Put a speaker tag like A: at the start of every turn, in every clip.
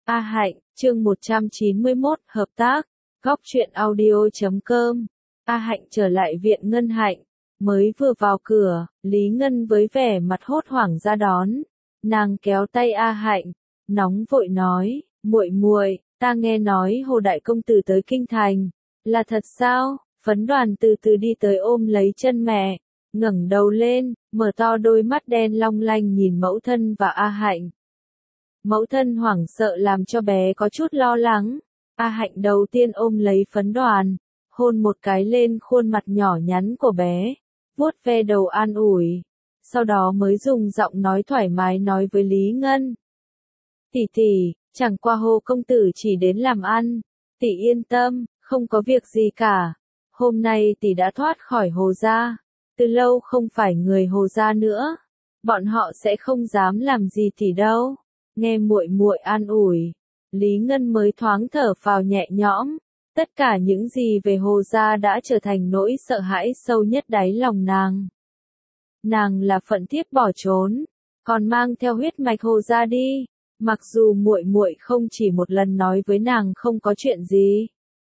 A: A Hạnh, chương 191, hợp tác, góc truyện audio.com. A Hạnh trở lại viện Ngân Hạnh, mới vừa vào cửa, Lý Ngân với vẻ mặt hốt hoảng ra đón. Nàng kéo tay A Hạnh, nóng vội nói, muội muội, ta nghe nói Hồ đại công tử tới kinh thành, là thật sao? Phấn Đoàn từ từ đi tới ôm lấy chân mẹ, ngẩng đầu lên, mở to đôi mắt đen long lanh nhìn mẫu thân và A Hạnh. Mẫu thân hoảng sợ làm cho bé có chút lo lắng. A Hạnh đầu tiên ôm lấy Phấn Đoàn, hôn một cái lên khuôn mặt nhỏ nhắn của bé, vuốt ve đầu an ủi. Sau đó mới dùng giọng nói thoải mái nói với Lý Ngân. Tỷ tỷ, chẳng qua Hồ công tử chỉ đến làm ăn, tỷ yên tâm, không có việc gì cả. Hôm nay tỷ đã thoát khỏi Hồ gia, từ lâu không phải người Hồ gia nữa. Bọn họ sẽ không dám làm gì tỷ đâu. Nghe muội muội an ủi, Lý Ngân mới thoáng thở phào nhẹ nhõm. Tất cả những gì về Hồ gia đã trở thành nỗi sợ hãi sâu nhất đáy lòng nàng. Nàng là phận thiếp bỏ trốn, còn mang theo huyết mạch Hồ gia đi. Mặc dù muội muội không chỉ một lần nói với nàng không có chuyện gì,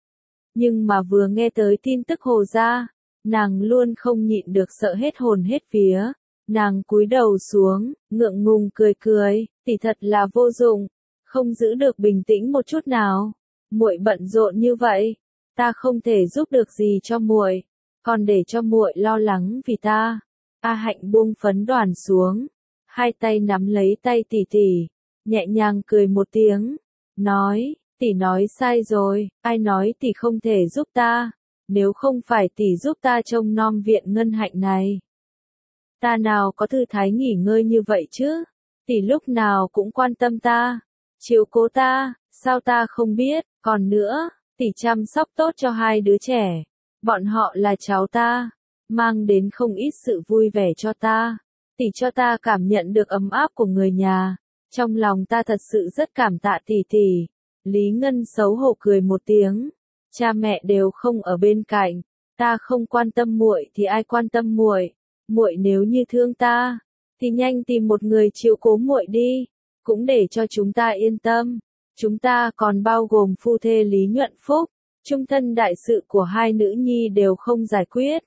A: nhưng mà vừa nghe tới tin tức Hồ gia, nàng luôn không nhịn được sợ hết hồn hết vía. Nàng cúi đầu xuống, ngượng ngùng cười cười, tỷ thật là vô dụng, không giữ được bình tĩnh một chút nào. Muội bận rộn như vậy, ta không thể giúp được gì cho muội, còn để cho muội lo lắng vì ta. A Hạnh buông Phấn Đoàn xuống, hai tay nắm lấy tay tỷ tỷ, nhẹ nhàng cười một tiếng, nói, tỷ nói sai rồi, ai nói tỷ không thể giúp ta, nếu không phải tỷ giúp ta trông nom viện Ngân Hạnh này, ta nào có thư thái nghỉ ngơi như vậy chứ? Tỷ lúc nào cũng quan tâm ta, chiếu cố ta, sao ta không biết? Còn nữa, tỷ chăm sóc tốt cho hai đứa trẻ, bọn họ là cháu ta, mang đến không ít sự vui vẻ cho ta. Tỷ cho ta cảm nhận được ấm áp của người nhà, trong lòng ta thật sự rất cảm tạ tỷ tỷ. Lý Ngân xấu hổ cười một tiếng, cha mẹ đều không ở bên cạnh, ta không quan tâm muội thì ai quan tâm muội? Muội nếu như thương ta, thì nhanh tìm một người chiếu cố muội đi, cũng để cho chúng ta yên tâm. Chúng ta còn bao gồm phu thê Lý Nhuận Phúc, chung thân đại sự của hai nữ nhi đều không giải quyết.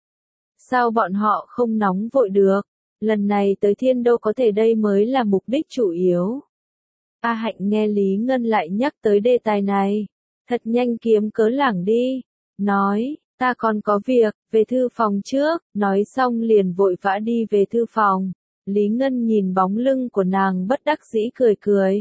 A: Sao bọn họ không nóng vội được? Lần này tới Thiên Đô có thể đây mới là mục đích chủ yếu. A Hạnh nghe Lý Ngân lại nhắc tới đề tài này, thật nhanh kiếm cớ lảng đi, nói. Ta còn có việc, về thư phòng trước, nói xong liền vội vã đi về thư phòng. Lý Ngân nhìn bóng lưng của nàng bất đắc dĩ cười cười.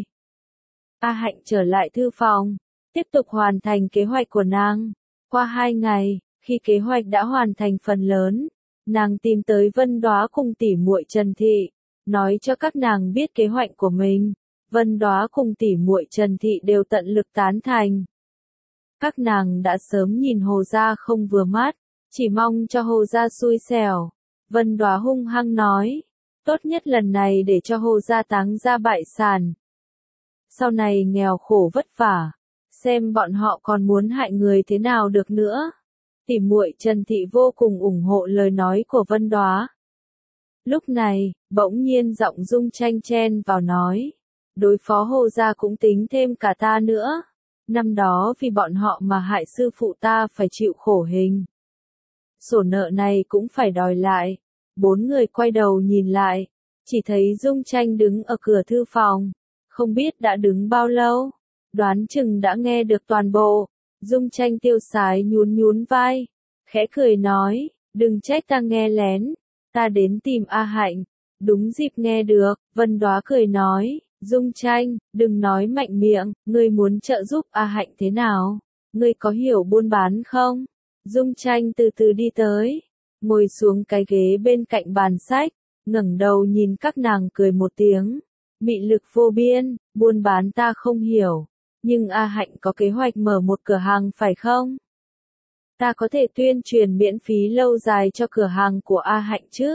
A: A Hạnh trở lại thư phòng, tiếp tục hoàn thành kế hoạch của nàng. Qua 2 ngày, khi kế hoạch đã hoàn thành phần lớn, nàng tìm tới Vân Đóa cùng tỷ muội Trần Thị, nói cho các nàng biết kế hoạch của mình. Vân Đóa cùng tỷ muội Trần Thị đều tận lực tán thành. Các nàng đã sớm nhìn Hồ gia không vừa mắt, chỉ mong cho Hồ gia xui xẻo. Vân Đóa hung hăng nói, tốt nhất lần này để cho Hồ gia táng ra bại sản. Sau này nghèo khổ vất vả, xem bọn họ còn muốn hại người thế nào được nữa. Tỷ muội Trần Thị vô cùng ủng hộ lời nói của Vân Đóa. Lúc này, bỗng nhiên giọng Dung Tranh chen vào nói, đối phó Hồ gia cũng tính thêm cả ta nữa. Năm đó vì bọn họ mà hại sư phụ ta phải chịu khổ hình. Sổ nợ này cũng phải đòi lại. 4 người quay đầu nhìn lại, chỉ thấy Dung Tranh đứng ở cửa thư phòng, không biết đã đứng bao lâu, đoán chừng đã nghe được toàn bộ. Dung Tranh tiêu sái nhún nhún vai, khẽ cười nói, đừng trách ta nghe lén, ta đến tìm A Hạnh. Đúng dịp nghe được, Vân Đóa cười nói, Dung Tranh, đừng nói mạnh miệng, ngươi muốn trợ giúp A Hạnh thế nào? Ngươi có hiểu buôn bán không? Dung Tranh từ từ đi tới, ngồi xuống cái ghế bên cạnh bàn sách, ngẩng đầu nhìn các nàng cười một tiếng. Mị lực vô biên, buôn bán ta không hiểu, nhưng A Hạnh có kế hoạch mở một cửa hàng phải không? Ta có thể tuyên truyền miễn phí lâu dài cho cửa hàng của A Hạnh chứ?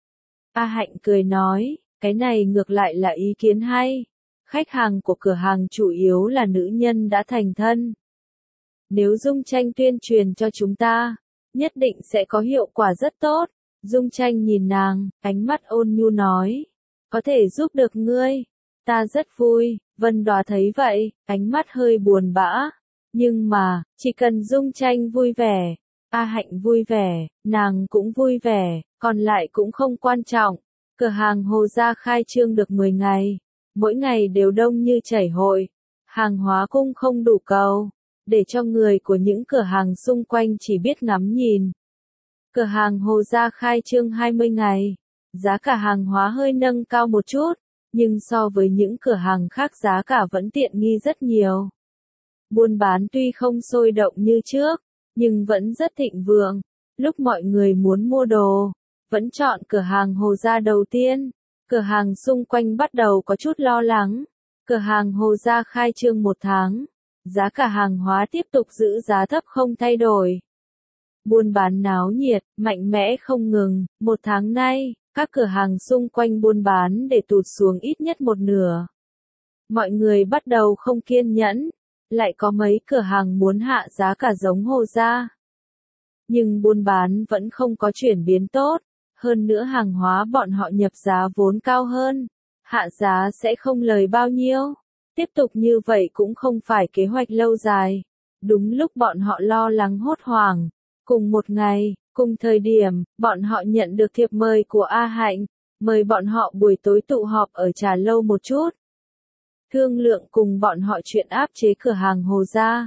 A: A Hạnh cười nói, cái này ngược lại là ý kiến hay. Khách hàng của cửa hàng chủ yếu là nữ nhân đã thành thân. Nếu Dung Tranh tuyên truyền cho chúng ta, nhất định sẽ có hiệu quả rất tốt. Dung Tranh nhìn nàng, ánh mắt ôn nhu nói, có thể giúp được ngươi, ta rất vui. Vân Đoá thấy vậy, ánh mắt hơi buồn bã. Nhưng mà, chỉ cần Dung Tranh vui vẻ, A Hạnh vui vẻ, nàng cũng vui vẻ, còn lại cũng không quan trọng. Cửa hàng Hồ Gia khai trương được 10 ngày, mỗi ngày đều đông như chảy hội, hàng hóa cung không đủ cầu, để cho người của những cửa hàng xung quanh chỉ biết ngắm nhìn. Cửa hàng Hồ Gia khai trương 20 ngày, giá cả hàng hóa hơi nâng cao một chút, nhưng so với những cửa hàng khác giá cả vẫn tiện nghi rất nhiều. Buôn bán tuy không sôi động như trước, nhưng vẫn rất thịnh vượng. Lúc mọi người muốn mua đồ, vẫn chọn cửa hàng Hồ Gia đầu tiên. Cửa hàng xung quanh bắt đầu có chút lo lắng. Cửa hàng Hồ Gia khai trương 1 tháng, giá cả hàng hóa tiếp tục giữ giá thấp không thay đổi. Buôn bán náo nhiệt, mạnh mẽ không ngừng. 1 tháng nay, các cửa hàng xung quanh buôn bán để tụt xuống ít nhất 1/2. Mọi người bắt đầu không kiên nhẫn, lại có mấy cửa hàng muốn hạ giá cả giống Hồ Gia. Nhưng buôn bán vẫn không có chuyển biến tốt, hơn nữa hàng hóa bọn họ nhập giá vốn cao hơn, hạ giá sẽ không lời bao nhiêu. Tiếp tục như vậy cũng không phải kế hoạch lâu dài. Đúng lúc bọn họ lo lắng hốt hoảng, cùng một ngày, cùng thời điểm, bọn họ nhận được thiệp mời của A Hạnh, mời bọn họ buổi tối tụ họp ở trà lâu một chút. Thương lượng cùng bọn họ chuyện áp chế cửa hàng Hồ Gia.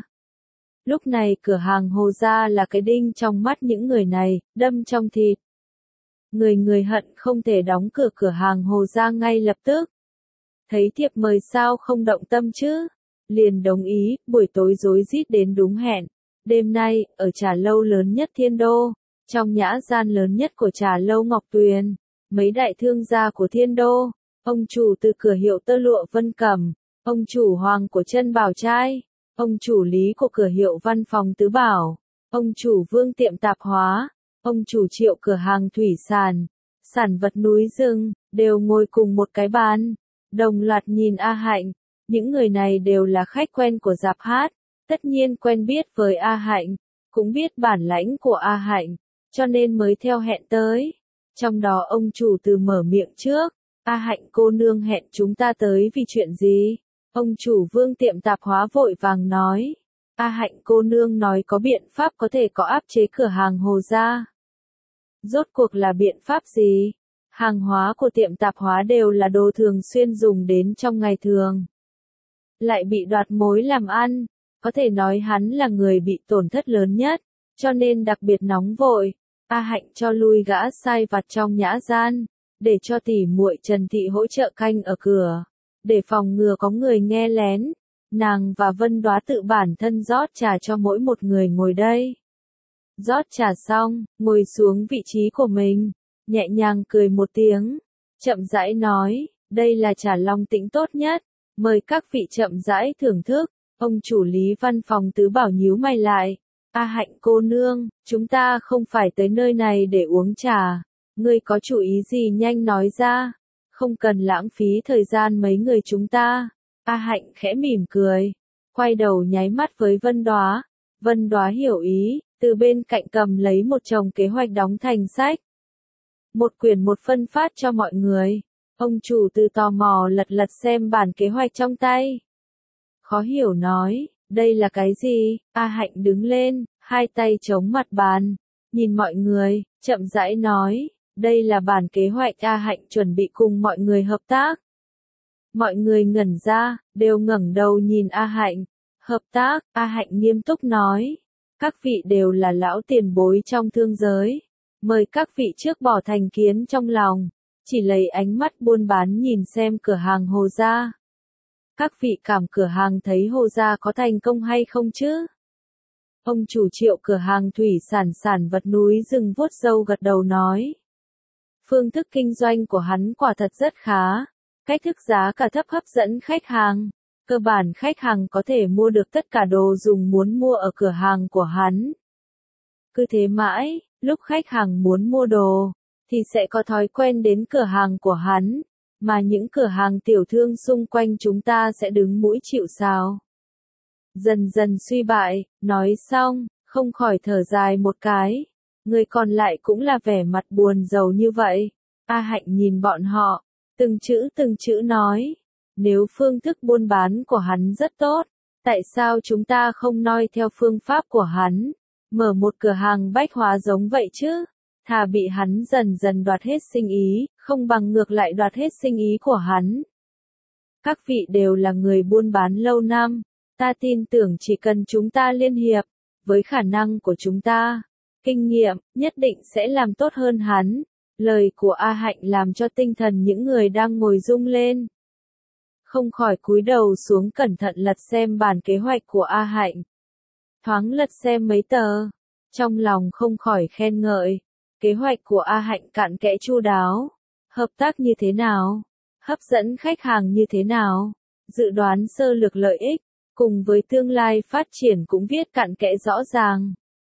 A: Lúc này cửa hàng Hồ Gia là cái đinh trong mắt những người này, đâm trong thịt. Người người hận không thể đóng cửa cửa hàng Hồ Gia ngay lập tức. Thấy thiệp mời sao không động tâm chứ? Liền đồng ý, buổi tối rối rít đến đúng hẹn. Đêm nay, ở trà lâu lớn nhất Thiên Đô, trong nhã gian lớn nhất của trà lâu Ngọc Tuyền, mấy đại thương gia của Thiên Đô, ông chủ từ cửa hiệu tơ lụa Vân Cẩm, ông chủ Hoàng của Chân Bảo Trai, ông chủ Lý của cửa hiệu Văn Phòng Tứ Bảo, ông chủ Vương tiệm tạp hóa, ông chủ Triệu cửa hàng thủy sản, sản vật núi rừng, đều ngồi cùng một cái bàn, đồng loạt nhìn A Hạnh. Những người này đều là khách quen của rạp hát, tất nhiên quen biết với A Hạnh, cũng biết bản lãnh của A Hạnh, cho nên mới theo hẹn tới. Trong đó ông chủ từ mở miệng trước, A Hạnh cô nương hẹn chúng ta tới vì chuyện gì? Ông chủ Vương tiệm tạp hóa vội vàng nói, A Hạnh cô nương nói có biện pháp có thể có áp chế cửa hàng Hồ Gia. Rốt cuộc là biện pháp gì? Hàng hóa của tiệm tạp hóa đều là đồ thường xuyên dùng đến trong ngày thường. Lại bị đoạt mối làm ăn, có thể nói hắn là người bị tổn thất lớn nhất, cho nên đặc biệt nóng vội. A Hạnh cho lui gã sai vặt trong nhã gian, để cho tỷ muội Trần Thị hỗ trợ canh ở cửa, để phòng ngừa có người nghe lén. Nàng và Vân Đoá tự bản thân rót trà cho mỗi một người ngồi đây. Rót trà xong, ngồi xuống vị trí của mình, nhẹ nhàng cười một tiếng, chậm rãi nói, đây là trà Long Tĩnh tốt nhất, mời các vị chậm rãi thưởng thức. Ông chủ Lý Văn Phòng Tứ Bảo nhíu mày lại, A Hạnh cô nương, chúng ta không phải tới nơi này để uống trà, ngươi có chủ ý gì nhanh nói ra, không cần lãng phí thời gian mấy người chúng ta. A Hạnh khẽ mỉm cười, quay đầu nháy mắt với Vân Đoá. Vân Đoá hiểu ý, từ bên cạnh cầm lấy một chồng kế hoạch đóng thành sách. Một quyển một phân phát cho mọi người. Ông chủ từ tò mò lật lật xem bản kế hoạch trong tay. Khó hiểu nói, đây là cái gì? A Hạnh đứng lên, hai tay chống mặt bàn, nhìn mọi người, chậm rãi nói, đây là bản kế hoạch A Hạnh chuẩn bị cùng mọi người hợp tác. Mọi người ngẩn ra, đều ngẩng đầu nhìn A Hạnh. Hợp tác, A Hạnh nghiêm túc nói, các vị đều là lão tiền bối trong thương giới, mời các vị trước bỏ thành kiến trong lòng, chỉ lấy ánh mắt buôn bán nhìn xem cửa hàng Hồ Gia. Các vị cảm cửa hàng thấy Hồ Gia có thành công hay không chứ? Ông chủ Triệu cửa hàng thủy sản sản vật núi rừng vuốt râu gật đầu nói. Phương thức kinh doanh của hắn quả thật rất khá, cách thức giá cả thấp hấp dẫn khách hàng. Cơ bản khách hàng có thể mua được tất cả đồ dùng muốn mua ở cửa hàng của hắn. Cứ thế mãi, lúc khách hàng muốn mua đồ, thì sẽ có thói quen đến cửa hàng của hắn, mà những cửa hàng tiểu thương xung quanh chúng ta sẽ đứng mũi chịu sào. Dần dần suy bại, nói xong, không khỏi thở dài một cái. Người còn lại cũng là vẻ mặt buồn rầu như vậy. A Hạnh nhìn bọn họ, từng chữ nói. Nếu phương thức buôn bán của hắn rất tốt, tại sao chúng ta không noi theo phương pháp của hắn, mở một cửa hàng bách hóa giống vậy chứ? Thà bị hắn dần dần đoạt hết sinh ý, không bằng ngược lại đoạt hết sinh ý của hắn. Các vị đều là người buôn bán lâu năm, ta tin tưởng chỉ cần chúng ta liên hiệp, với khả năng của chúng ta, kinh nghiệm, nhất định sẽ làm tốt hơn hắn. Lời của A Hạnh làm cho tinh thần những người đang ngồi rung lên. Không khỏi cúi đầu xuống cẩn thận lật xem bản kế hoạch của A Hạnh. Thoáng lật xem mấy tờ, trong lòng không khỏi khen ngợi. Kế hoạch của A Hạnh cặn kẽ chu đáo. Hợp tác như thế nào? Hấp dẫn khách hàng như thế nào? Dự đoán sơ lược lợi ích, cùng với tương lai phát triển cũng viết cặn kẽ rõ ràng.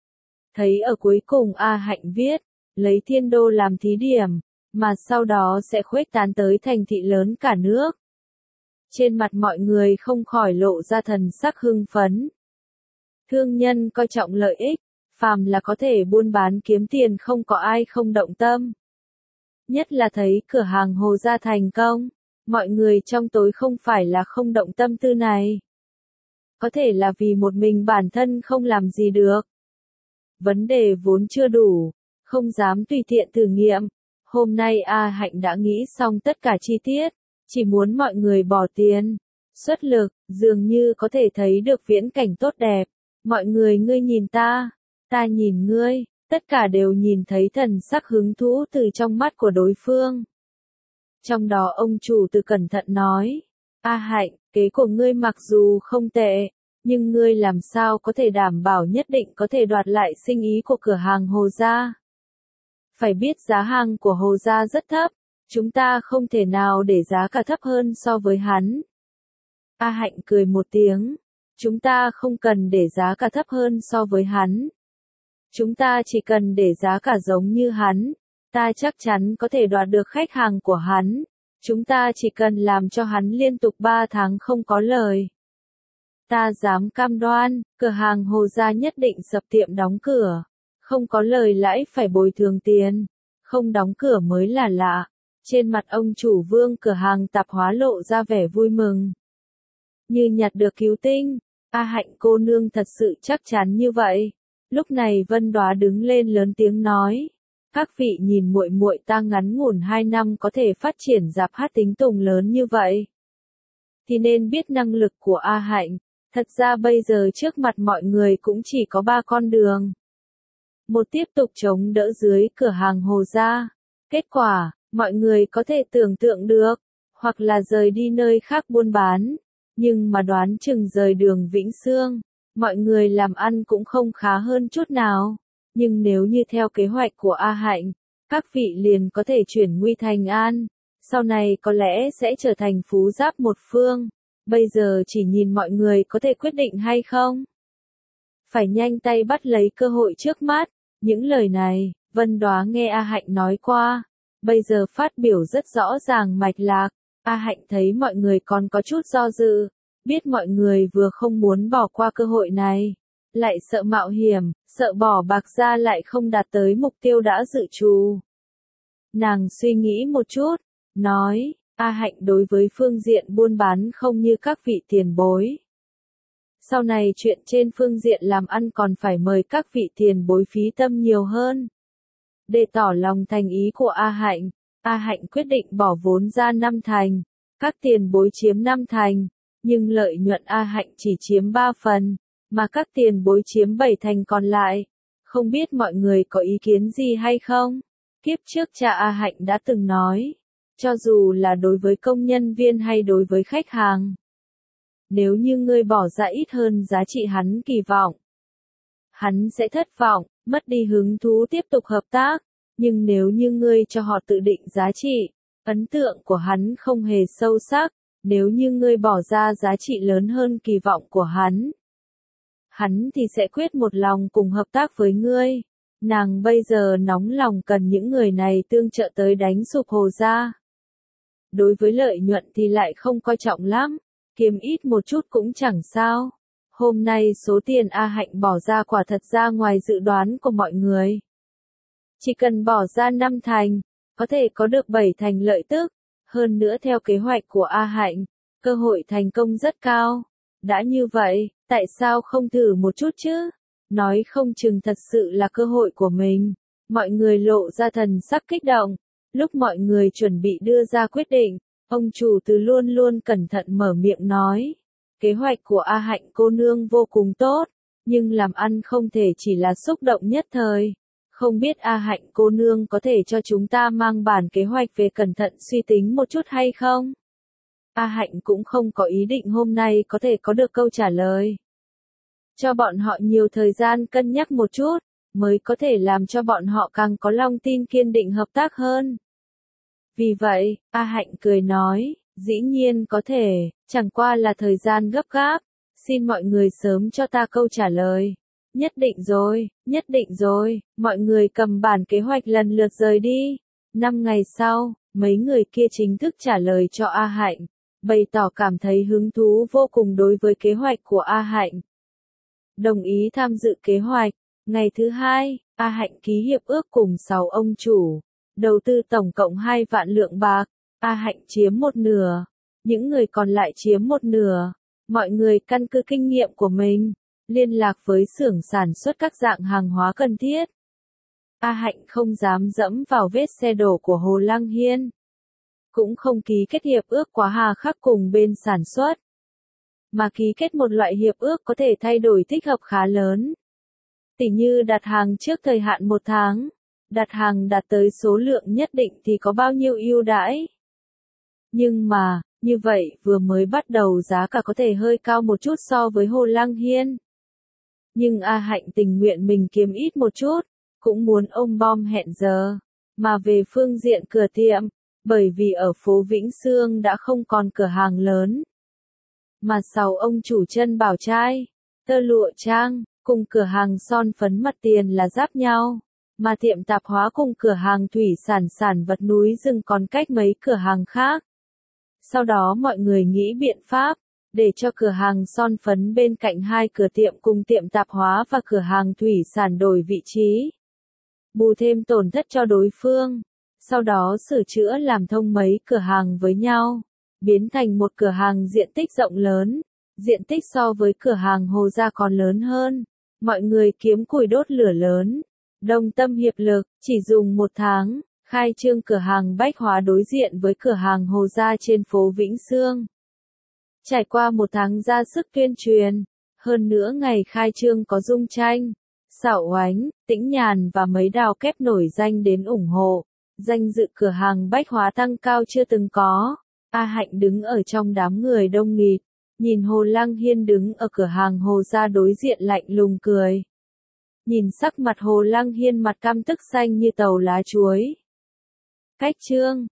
A: Thấy ở cuối cùng A Hạnh viết, lấy Thiên Đô làm thí điểm, mà sau đó sẽ khuếch tán tới thành thị lớn cả nước. Trên mặt mọi người không khỏi lộ ra thần sắc hưng phấn. Thương nhân coi trọng lợi ích, phàm là có thể buôn bán kiếm tiền không có ai không động tâm. Nhất là thấy cửa hàng Hồ Gia thành công, mọi người trong tối không phải là không động tâm tư này. Có thể là vì một mình bản thân không làm gì được. Vấn đề vốn chưa đủ, không dám tùy tiện thử nghiệm. Hôm nay A Hạnh đã nghĩ xong tất cả chi tiết, chỉ muốn mọi người bỏ tiền, xuất lực, dường như có thể thấy được viễn cảnh tốt đẹp. Mọi người ngươi nhìn ta nhìn ngươi, tất cả đều nhìn thấy thần sắc hứng thú từ trong mắt của đối phương. Trong đó ông chủ từ cẩn thận nói, A Hạnh, kế của ngươi mặc dù không tệ, nhưng ngươi làm sao có thể đảm bảo nhất định có thể đoạt lại sinh ý của cửa hàng Hồ Gia. Phải biết giá hàng của Hồ Gia rất thấp, chúng ta không thể nào để giá cả thấp hơn so với hắn. A Hạnh cười một tiếng, chúng ta không cần để giá cả thấp hơn so với hắn. Chúng ta chỉ cần để giá cả giống như hắn, ta chắc chắn có thể đoạt được khách hàng của hắn. Chúng ta chỉ cần làm cho hắn liên tục 3 tháng không có lời. Ta dám cam đoan, cửa hàng Hồ Gia nhất định sập tiệm đóng cửa. Không có lời lãi phải bồi thường tiền. Không đóng cửa mới là lạ. Trên mặt ông chủ Vương cửa hàng tạp hóa lộ ra vẻ vui mừng. Như nhặt được cứu tinh. A Hạnh cô nương thật sự chắc chắn như vậy. Lúc này Vân Đóa đứng lên lớn tiếng nói. Các vị nhìn muội muội ta ngắn ngủn 2 năm có thể phát triển rạp hát tính tùng lớn như vậy. Thì nên biết năng lực của A Hạnh. Thật ra bây giờ trước mặt mọi người cũng chỉ có 3 con đường. Một tiếp tục chống đỡ dưới cửa hàng Hồ Gia. Kết quả, mọi người có thể tưởng tượng được. Hoặc là rời đi nơi khác buôn bán. Nhưng mà đoán chừng rời đường Vĩnh Sương. Mọi người làm ăn cũng không khá hơn chút nào. Nhưng nếu như theo kế hoạch của A Hạnh, các vị liền có thể chuyển nguy thành an. Sau này có lẽ sẽ trở thành phú giáp một phương. Bây giờ chỉ nhìn mọi người có thể quyết định hay không. Phải nhanh tay bắt lấy cơ hội trước mắt. Những lời này, Vân Đóa nghe A Hạnh nói qua. Bây giờ phát biểu rất rõ ràng mạch lạc. A Hạnh thấy mọi người còn có chút do dự. Biết mọi người vừa không muốn bỏ qua cơ hội này. Lại sợ mạo hiểm, sợ bỏ bạc ra lại không đạt tới mục tiêu đã dự trù. Nàng suy nghĩ một chút, nói, A Hạnh đối với phương diện buôn bán không như các vị tiền bối. Sau này chuyện trên phương diện làm ăn còn phải mời các vị tiền bối phí tâm nhiều hơn. Để tỏ lòng thành ý của A Hạnh quyết định bỏ vốn ra 5 thành, các tiền bối chiếm 5 thành, nhưng lợi nhuận A Hạnh chỉ chiếm 3 phần, mà các tiền bối chiếm 7 thành còn lại. Không biết mọi người có ý kiến gì hay không? Kiếp trước cha A Hạnh đã từng nói, cho dù là đối với công nhân viên hay đối với khách hàng. Nếu như ngươi bỏ ra ít hơn giá trị hắn kỳ vọng, hắn sẽ thất vọng, mất đi hứng thú tiếp tục hợp tác. Nhưng nếu như ngươi cho họ tự định giá trị, ấn tượng của hắn không hề sâu sắc. Nếu như ngươi bỏ ra giá trị lớn hơn kỳ vọng của hắn thì sẽ quyết một lòng cùng hợp tác với ngươi. Nàng bây giờ nóng lòng cần những người này tương trợ tới đánh sụp Hồ Gia. Đối với lợi nhuận thì lại không coi trọng lắm, kiếm ít một chút cũng chẳng sao. Hôm nay số tiền A Hạnh bỏ ra quả thật ra ngoài dự đoán của mọi người. Chỉ cần bỏ ra 5 thành, có thể có được 7 thành lợi tức. Hơn nữa theo kế hoạch của A Hạnh, cơ hội thành công rất cao. Đã như vậy, tại sao không thử một chút chứ? Nói không chừng thật sự là cơ hội của mình. Mọi người lộ ra thần sắc kích động. Lúc mọi người chuẩn bị đưa ra quyết định, ông chủ từ luôn luôn cẩn thận mở miệng nói. Kế hoạch của A Hạnh cô nương vô cùng tốt, nhưng làm ăn không thể chỉ là xúc động nhất thời. Không biết A Hạnh cô nương có thể cho chúng ta mang bản kế hoạch về cẩn thận suy tính một chút hay không? A Hạnh cũng không có ý định hôm nay có thể có được câu trả lời. Cho bọn họ nhiều thời gian cân nhắc một chút, mới có thể làm cho bọn họ càng có lòng tin kiên định hợp tác hơn. Vì vậy, A Hạnh cười nói, dĩ nhiên có thể, chẳng qua là thời gian gấp gáp, xin mọi người sớm cho ta câu trả lời. Nhất định rồi, mọi người cầm bản kế hoạch lần lượt rời đi. 5 ngày sau, mấy người kia chính thức trả lời cho A Hạnh, bày tỏ cảm thấy hứng thú vô cùng đối với kế hoạch của A Hạnh. Đồng ý tham dự kế hoạch. Ngày thứ hai, A Hạnh ký hiệp ước cùng 6 ông chủ, đầu tư tổng cộng 2 vạn lượng bạc, A Hạnh chiếm một nửa, những người còn lại chiếm một nửa. Mọi người căn cứ kinh nghiệm của mình, liên lạc với xưởng sản xuất các dạng hàng hóa cần thiết. A Hạnh không dám dẫm vào vết xe đổ của Hồ Lăng Hiên, cũng không ký kết hiệp ước quá hà khắc cùng bên sản xuất, mà ký kết một loại hiệp ước có thể thay đổi thích hợp khá lớn. Tỉ như đặt hàng trước thời hạn 1 tháng, đặt hàng đạt tới số lượng nhất định thì có bao nhiêu ưu đãi. Nhưng mà, như vậy vừa mới bắt đầu giá cả có thể hơi cao một chút so với Hồ Lăng Hiên. Nhưng A Hạnh tình nguyện mình kiếm ít một chút, cũng muốn ôm bom hẹn giờ. Mà về phương diện cửa tiệm, bởi vì ở phố Vĩnh Sương đã không còn cửa hàng lớn. Mà 6 ông chủ chân bảo trai, tơ lụa trang, cùng cửa hàng son phấn mặt tiền là giáp nhau. Mà tiệm tạp hóa cùng cửa hàng thủy sản vật núi rừng còn cách mấy cửa hàng khác. Sau đó mọi người nghĩ biện pháp, để cho cửa hàng son phấn bên cạnh 2 cửa tiệm cùng tiệm tạp hóa và cửa hàng thủy sản đổi vị trí. Bù thêm tổn thất cho đối phương. Sau đó sửa chữa làm thông mấy cửa hàng với nhau, biến thành một cửa hàng diện tích rộng lớn, diện tích so với cửa hàng Hồ Gia còn lớn hơn. Mọi người kiếm củi đốt lửa lớn, đồng tâm hiệp lực, chỉ dùng 1 tháng, khai trương cửa hàng bách hóa đối diện với cửa hàng Hồ Gia trên phố Vĩnh Sương. Trải qua 1 tháng ra sức tuyên truyền, hơn nữa ngày khai trương có Dung Tranh, Xảo Oánh, Tĩnh Nhàn và mấy đào kép nổi danh đến ủng hộ. Danh dự cửa hàng bách hóa tăng cao chưa từng có. A Hạnh đứng ở trong đám người đông nghịt, nhìn Hồ Lăng Hiên đứng ở cửa hàng Hồ Gia đối diện lạnh lùng cười. Nhìn sắc mặt Hồ Lăng Hiên mặt căm tức xanh như tàu lá chuối. Cách chương